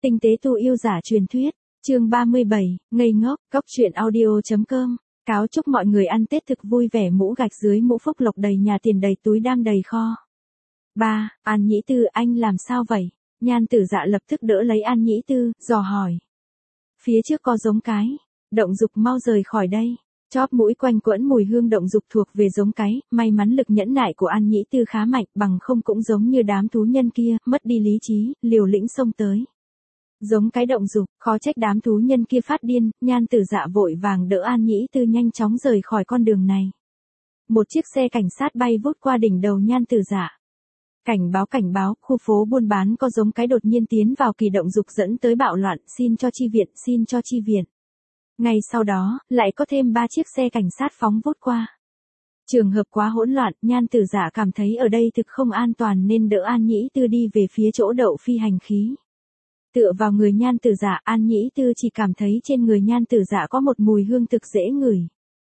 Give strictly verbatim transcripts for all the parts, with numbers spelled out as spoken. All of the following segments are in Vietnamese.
Tinh tế tu yêu giả truyền thuyết, chương ba mươi bảy, ngây ngốc, cốc truyện audio.com, cáo chúc mọi người ăn Tết thực vui vẻ, mũ gạch dưới mũ phúc lộc đầy nhà, tiền đầy túi đam đầy kho. ba. An Nhĩ Tư, anh làm sao vậy? Nhan Tử Dạ lập tức đỡ lấy An Nhĩ Tư, dò hỏi. Phía trước có giống cái, động dục, mau rời khỏi đây. Chóp mũi quanh quẫn mùi hương động dục thuộc về giống cái, may mắn lực nhẫn nại của An Nhĩ Tư khá mạnh, bằng không cũng giống như đám thú nhân kia, mất đi lý trí, liều lĩnh xông tới. Giống cái động dục, khó trách đám thú nhân kia phát điên. Nhan Tử Dạ vội vàng đỡ An Nhĩ Tư nhanh chóng rời khỏi con đường này. Một chiếc xe cảnh sát bay vút qua đỉnh đầu Nhan Tử Dạ. Cảnh báo, cảnh báo, khu phố buôn bán có giống cái đột nhiên tiến vào kỳ động dục dẫn tới bạo loạn, xin cho chi viện, xin cho chi viện. Ngay sau đó, lại có thêm ba chiếc xe cảnh sát phóng vút qua. Trường hợp quá hỗn loạn, Nhan Tử Dạ cảm thấy ở đây thực không an toàn nên đỡ An Nhĩ Tư đi về phía chỗ đậu phi hành khí. Tựa vào người Nhan Tử Dạ, An Nhĩ Tư chỉ cảm thấy trên người Nhan Tử Dạ có một mùi hương thực dễ ngửi.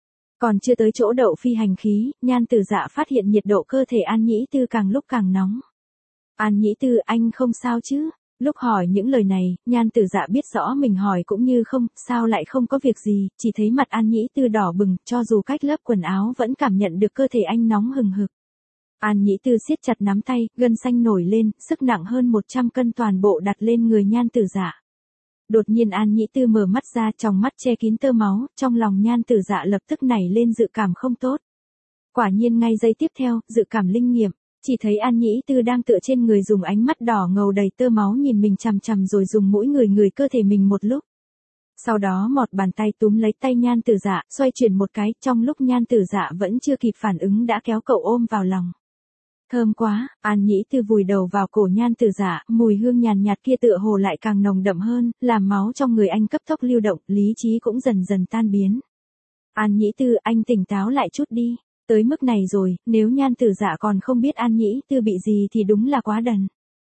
Còn chưa tới chỗ đậu phi hành khí, Nhan Tử Dạ phát hiện nhiệt độ cơ thể An Nhĩ Tư càng lúc càng nóng. An Nhĩ Tư, anh không sao chứ? Lúc hỏi những lời này, Nhan Tử Dạ biết rõ mình hỏi cũng như không, sao lại không có việc gì, chỉ thấy mặt An Nhĩ Tư đỏ bừng, cho dù cách lớp quần áo vẫn cảm nhận được cơ thể anh nóng hừng hực. An Nhĩ Tư siết chặt nắm tay, gân xanh nổi lên, sức nặng hơn một trăm cân toàn bộ đặt lên người Nhan Tử Dạ. Đột nhiên An Nhĩ Tư mở mắt ra, trong mắt che kín tơ máu, trong lòng Nhan Tử Dạ lập tức nảy lên dự cảm không tốt. Quả nhiên ngay giây tiếp theo, dự cảm linh nghiệm, chỉ thấy An Nhĩ Tư đang tựa trên người dùng ánh mắt đỏ ngầu đầy tơ máu nhìn mình chằm chằm rồi dùng mũi người người cơ thể mình một lúc. Sau đó một bàn tay túm lấy tay Nhan Tử Dạ, xoay chuyển một cái, trong lúc Nhan Tử Dạ vẫn chưa kịp phản ứng đã kéo cậu ôm vào lòng. Thơm quá, An Nhĩ Tư vùi đầu vào cổ Nhan Tử Dạ, mùi hương nhàn nhạt kia tựa hồ lại càng nồng đậm hơn, làm máu trong người anh cấp tốc lưu động, lý trí cũng dần dần tan biến. An Nhĩ Tư, anh tỉnh táo lại chút đi, tới mức này rồi, nếu Nhan Tử Dạ còn không biết An Nhĩ Tư bị gì thì đúng là quá đần.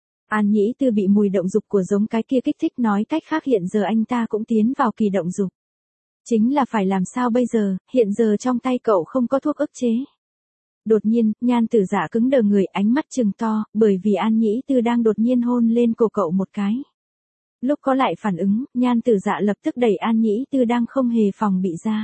An Nhĩ Tư bị mùi động dục của giống cái kia kích thích, nói cách khác hiện giờ anh ta cũng tiến vào kỳ động dục. Chính là phải làm sao bây giờ, hiện giờ trong tay cậu không có thuốc ức chế. Đột nhiên, Nhan Tử Dạ cứng đờ người, ánh mắt trừng to, bởi vì An Nhĩ Tư đang đột nhiên hôn lên cổ cậu một cái. Lúc có lại phản ứng, Nhan Tử Dạ lập tức đẩy An Nhĩ Tư đang không hề phòng bị ra.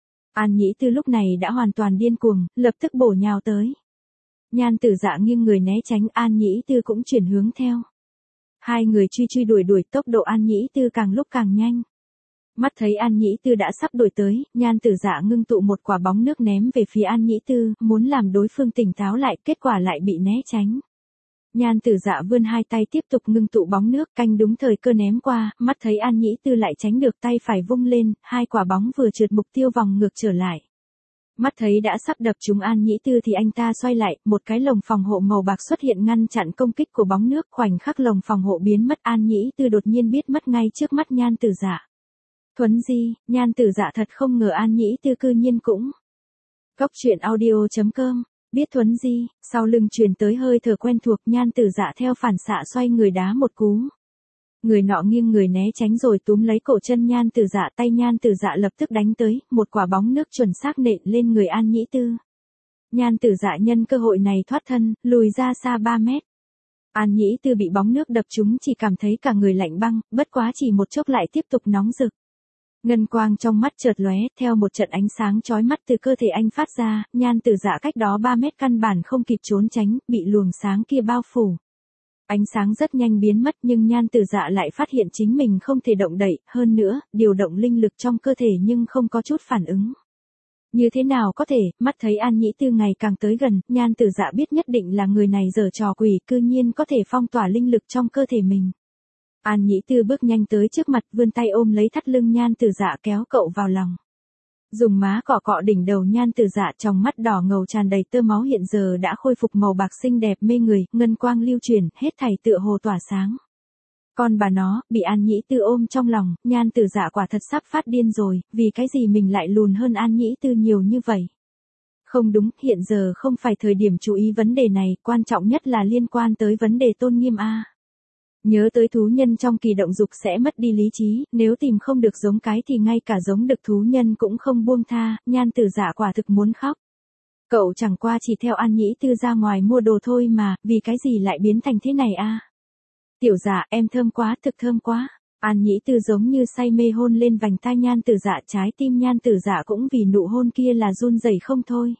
An Nhĩ Tư lúc này đã hoàn toàn điên cuồng, lập tức bổ nhào tới. Nhan Tử Dạ nghiêng người né tránh, An Nhĩ Tư cũng chuyển hướng theo. Hai người truy truy đuổi đuổi, tốc độ An Nhĩ Tư càng lúc càng nhanh. Mắt thấy An Nhĩ Tư đã sắp đuổi tới, Nhan Tử Dạ ngưng tụ một quả bóng nước ném về phía An Nhĩ Tư, muốn làm đối phương tỉnh táo lại, kết quả lại bị né tránh. Nhan Tử Dạ vươn hai tay tiếp tục ngưng tụ bóng nước, canh đúng thời cơ ném qua, mắt thấy An Nhĩ Tư lại tránh được, tay phải vung lên, hai quả bóng vừa trượt mục tiêu vòng ngược trở lại. Mắt thấy đã sắp đập trúng An Nhĩ Tư thì anh ta xoay lại, một cái lồng phòng hộ màu bạc xuất hiện ngăn chặn công kích của bóng nước, khoảnh khắc lồng phòng hộ biến mất, An Nhĩ Tư đột nhiên biết mất ngay trước mắt Nhan Tử Dạ. Thuấn di, Nhan Tử Dạ thật không ngờ An Nhĩ Tư cư nhiên cũng. Cốc truyện audio.com, biết thuấn di, sau lưng truyền tới hơi thở quen thuộc, Nhan Tử Dạ theo phản xạ xoay người đá một cú. Người nọ nghiêng người né tránh rồi túm lấy cổ chân Nhan Tử Dạ, tay Nhan Tử Dạ lập tức đánh tới, một quả bóng nước chuẩn xác nện lên người An Nhĩ Tư. Nhan Tử Dạ nhân cơ hội này thoát thân, lùi ra xa ba mét. An Nhĩ Tư bị bóng nước đập trúng chỉ cảm thấy cả người lạnh băng, bất quá chỉ một chốc lại tiếp tục nóng rực. Ngân quang trong mắt chợt lóe, theo một trận ánh sáng chói mắt từ cơ thể anh phát ra, Nhan Tử Dạ cách đó ba mét căn bản không kịp trốn tránh, bị luồng sáng kia bao phủ. Ánh sáng rất nhanh biến mất nhưng Nhan Tử Dạ lại phát hiện chính mình không thể động đậy, hơn nữa, điều động linh lực trong cơ thể nhưng không có chút phản ứng. Như thế nào có thể, mắt thấy An Nhĩ Tư ngày càng tới gần, Nhan Tử Dạ biết nhất định là người này giở trò quỷ, cư nhiên có thể phong tỏa linh lực trong cơ thể mình. An Nhĩ Tư bước nhanh tới trước mặt, vươn tay ôm lấy thắt lưng Nhan Tử Dạ kéo cậu vào lòng. Dùng má cọ cọ đỉnh đầu Nhan Tử Dạ, trong mắt đỏ ngầu tràn đầy tơ máu hiện giờ đã khôi phục màu bạc xinh đẹp mê người, ngân quang lưu chuyển, hết thảy tựa hồ tỏa sáng. Con bà nó, bị An Nhĩ Tư ôm trong lòng, Nhan Tử Dạ quả thật sắp phát điên rồi, vì cái gì mình lại lùn hơn An Nhĩ Tư nhiều như vậy? Không đúng, hiện giờ không phải thời điểm chú ý vấn đề này, quan trọng nhất là liên quan tới vấn đề tôn nghiêm a. Nhớ tới thú nhân trong kỳ động dục sẽ mất đi lý trí, nếu tìm không được giống cái thì ngay cả giống được thú nhân cũng không buông tha, Nhan Tử Dạ quả thực muốn khóc. Cậu chẳng qua chỉ theo An Nhĩ Tư ra ngoài mua đồ thôi mà, vì cái gì lại biến thành thế này a? Tiểu Dạ, em thơm quá, thực thơm quá. An Nhĩ Tư giống như say mê hôn lên vành tai Nhan Tử Dạ, trái tim Nhan Tử Dạ cũng vì nụ hôn kia là run rẩy không thôi.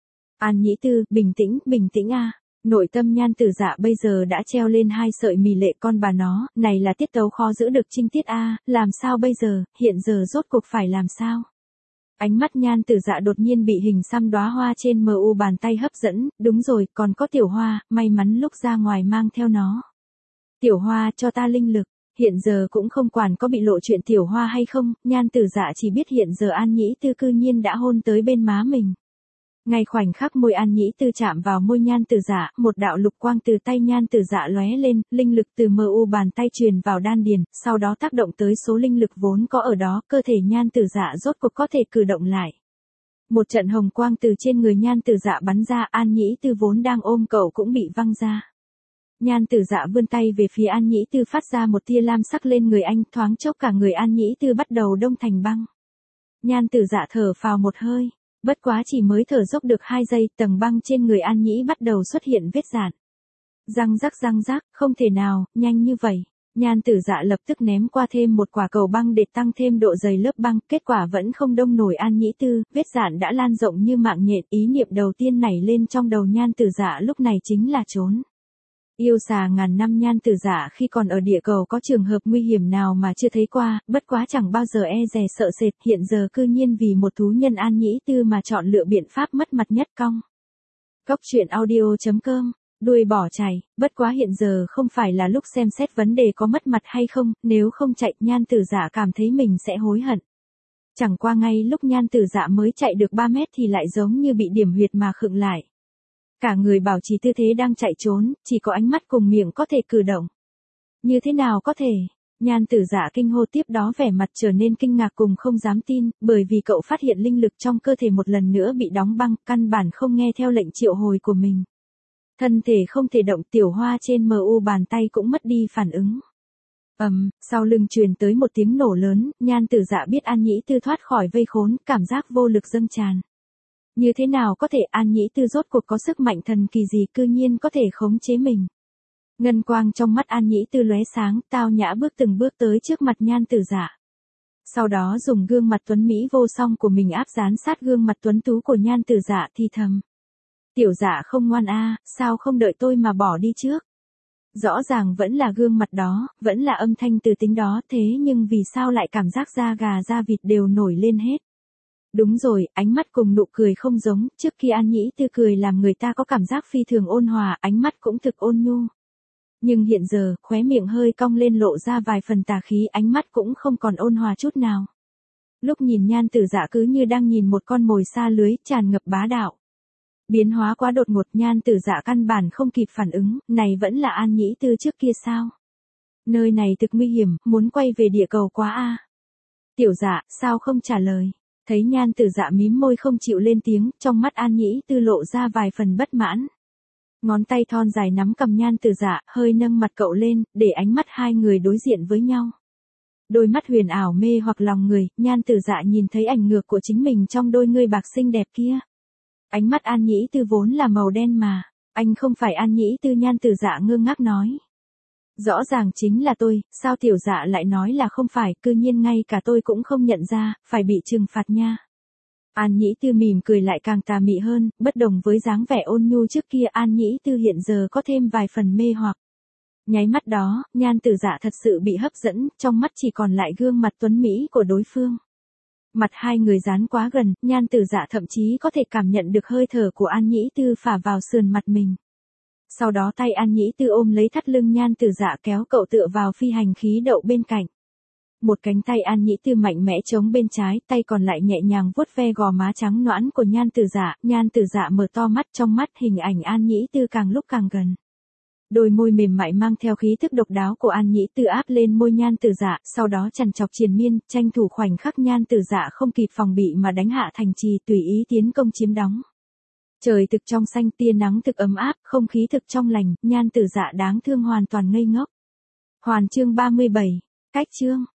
An Nhĩ Tư, bình tĩnh, bình tĩnh a. Nội tâm Nhan Tử Dạ bây giờ đã treo lên hai sợi mì lệ con bà nó, này là tiết tấu khó giữ được trinh tiết a, làm sao bây giờ, hiện giờ rốt cuộc phải làm sao? Ánh mắt Nhan Tử Dạ đột nhiên bị hình xăm đóa hoa trên mờ u bàn tay hấp dẫn, đúng rồi, còn có Tiểu Hoa, may mắn lúc ra ngoài mang theo nó. Tiểu Hoa, cho ta linh lực. Hiện giờ cũng không quản có bị lộ chuyện Tiểu Hoa hay không, Nhan Tử Dạ chỉ biết hiện giờ An Nhĩ Tư cư nhiên đã hôn tới bên má mình. Ngay khoảnh khắc môi An Nhĩ Tư chạm vào môi Nhan Tử Dạ, một đạo lục quang từ tay Nhan Tử Dạ lóe lên, linh lực từ mờ u bàn tay truyền vào đan điền, sau đó tác động tới số linh lực vốn có ở đó, cơ thể Nhan Tử Dạ rốt cuộc có thể cử động lại. Một trận hồng quang từ trên người Nhan Tử Dạ bắn ra, An Nhĩ Tư vốn đang ôm cậu cũng bị văng ra. Nhan Tử Dạ vươn tay về phía An Nhĩ Tư phát ra một tia lam sắc lên người anh, thoáng chốc cả người An Nhĩ Tư bắt đầu đông thành băng. Nhan Tử Dạ thở phào một hơi, bất quá chỉ mới thở dốc được hai giây, tầng băng trên người An Nhĩ bắt đầu xuất hiện vết rạn. Răng rắc răng rắc, không thể nào, nhanh như vậy. Nhan Tử Dạ lập tức ném qua thêm một quả cầu băng để tăng thêm độ dày lớp băng, kết quả vẫn không đông nổi An Nhĩ Tư, vết rạn đã lan rộng như mạng nhện, ý niệm đầu tiên nảy lên trong đầu Nhan Tử Dạ lúc này chính là trốn. Yêu xà ngàn năm Nhan Tử Dạ khi còn ở địa cầu có trường hợp nguy hiểm nào mà chưa thấy qua, bất quá chẳng bao giờ e dè sợ sệt, hiện giờ cư nhiên vì một thú nhân An Nhĩ Tư mà chọn lựa biện pháp mất mặt nhất cong. Cốc truyện audio chấm com, đuôi bỏ chạy, bất quá hiện giờ không phải là lúc xem xét vấn đề có mất mặt hay không, nếu không chạy Nhan Tử Dạ cảm thấy mình sẽ hối hận. Chẳng qua ngay lúc Nhan Tử Dạ mới chạy được ba mét thì lại giống như bị điểm huyệt mà khựng lại. Cả người bảo trì tư thế đang chạy trốn, chỉ có ánh mắt cùng miệng có thể cử động. Như thế nào có thể? Nhan Tử Dạ kinh hô, tiếp đó vẻ mặt trở nên kinh ngạc cùng không dám tin, bởi vì cậu phát hiện linh lực trong cơ thể một lần nữa bị đóng băng, căn bản không nghe theo lệnh triệu hồi của mình. Thân thể không thể động, Tiểu Hoa trên mờ u bàn tay cũng mất đi phản ứng. Ầm, um, sau lưng truyền tới một tiếng nổ lớn, Nhan Tử Dạ biết An Nhĩ Tư thoát khỏi vây khốn, cảm giác vô lực dâng tràn. Như thế nào có thể, An Nhĩ Tư rốt cuộc có sức mạnh thần kỳ gì cư nhiên có thể khống chế mình. Ngân quang trong mắt An Nhĩ Tư lóe sáng, tao nhã bước từng bước tới trước mặt Nhan Tử Dạ. Sau đó dùng gương mặt tuấn mỹ vô song của mình áp dán sát gương mặt tuấn tú của Nhan Tử Dạ thì thầm. Tiểu Dạ không ngoan a, sao không đợi tôi mà bỏ đi trước? Rõ ràng vẫn là gương mặt đó, vẫn là âm thanh từ tính đó, thế nhưng vì sao lại cảm giác da gà da vịt đều nổi lên hết? Đúng rồi, ánh mắt cùng nụ cười không giống, trước khi An Nhĩ Tư cười làm người ta có cảm giác phi thường ôn hòa, ánh mắt cũng thực ôn nhu. Nhưng hiện giờ, khóe miệng hơi cong lên lộ ra vài phần tà khí, ánh mắt cũng không còn ôn hòa chút nào. Lúc nhìn Nhan Tử Dạ cứ như đang nhìn một con mồi sa lưới, tràn ngập bá đạo. Biến hóa quá đột ngột, Nhan Tử Dạ căn bản không kịp phản ứng, này vẫn là An Nhĩ Tư trước kia sao? Nơi này thực nguy hiểm, muốn quay về địa cầu quá a. Tiểu Dạ, sao không trả lời? Thấy Nhan Tử Dạ mím môi không chịu lên tiếng, trong mắt An Nhĩ Tư lộ ra vài phần bất mãn. Ngón tay thon dài nắm cầm Nhan Tử Dạ, hơi nâng mặt cậu lên, để ánh mắt hai người đối diện với nhau. Đôi mắt huyền ảo mê hoặc lòng người, Nhan Tử Dạ nhìn thấy ảnh ngược của chính mình trong đôi ngươi bạc xinh đẹp kia. Ánh mắt An Nhĩ Tư vốn là màu đen mà, anh không phải An Nhĩ Tư, Nhan Tử Dạ ngơ ngác nói. Rõ ràng chính là tôi, sao Tiểu Dạ lại nói là không phải, cư nhiên ngay cả tôi cũng không nhận ra, phải bị trừng phạt nha. An Nhĩ Tư mỉm cười lại càng tà mị hơn, bất đồng với dáng vẻ ôn nhu trước kia, An Nhĩ Tư hiện giờ có thêm vài phần mê hoặc. Nháy mắt đó, Nhan Tử Dạ thật sự bị hấp dẫn, trong mắt chỉ còn lại gương mặt tuấn mỹ của đối phương. Mặt hai người dán quá gần, Nhan Tử Dạ thậm chí có thể cảm nhận được hơi thở của An Nhĩ Tư phả vào sườn mặt mình. Sau đó tay An Nhĩ Tư ôm lấy thắt lưng Nhan Tử Dạ kéo cậu tựa vào phi hành khí đậu bên cạnh. Một cánh tay An Nhĩ Tư mạnh mẽ chống bên trái, tay còn lại nhẹ nhàng vuốt ve gò má trắng nõn của Nhan Tử Dạ. Nhan Tử Dạ mở to mắt, trong mắt hình ảnh An Nhĩ Tư càng lúc càng gần. Đôi môi mềm mại mang theo khí thức độc đáo của An Nhĩ Tư áp lên môi Nhan Tử Dạ, sau đó chằn chọc triền miên, tranh thủ khoảnh khắc Nhan Tử Dạ không kịp phòng bị mà đánh hạ thành trì, tùy ý tiến công chiếm đóng. Trời thực trong xanh, tia nắng thực ấm áp, không khí thực trong lành, Nhan Tử Dạ đáng thương hoàn toàn ngây ngốc. Hoàn chương ba mươi bảy, cách chương.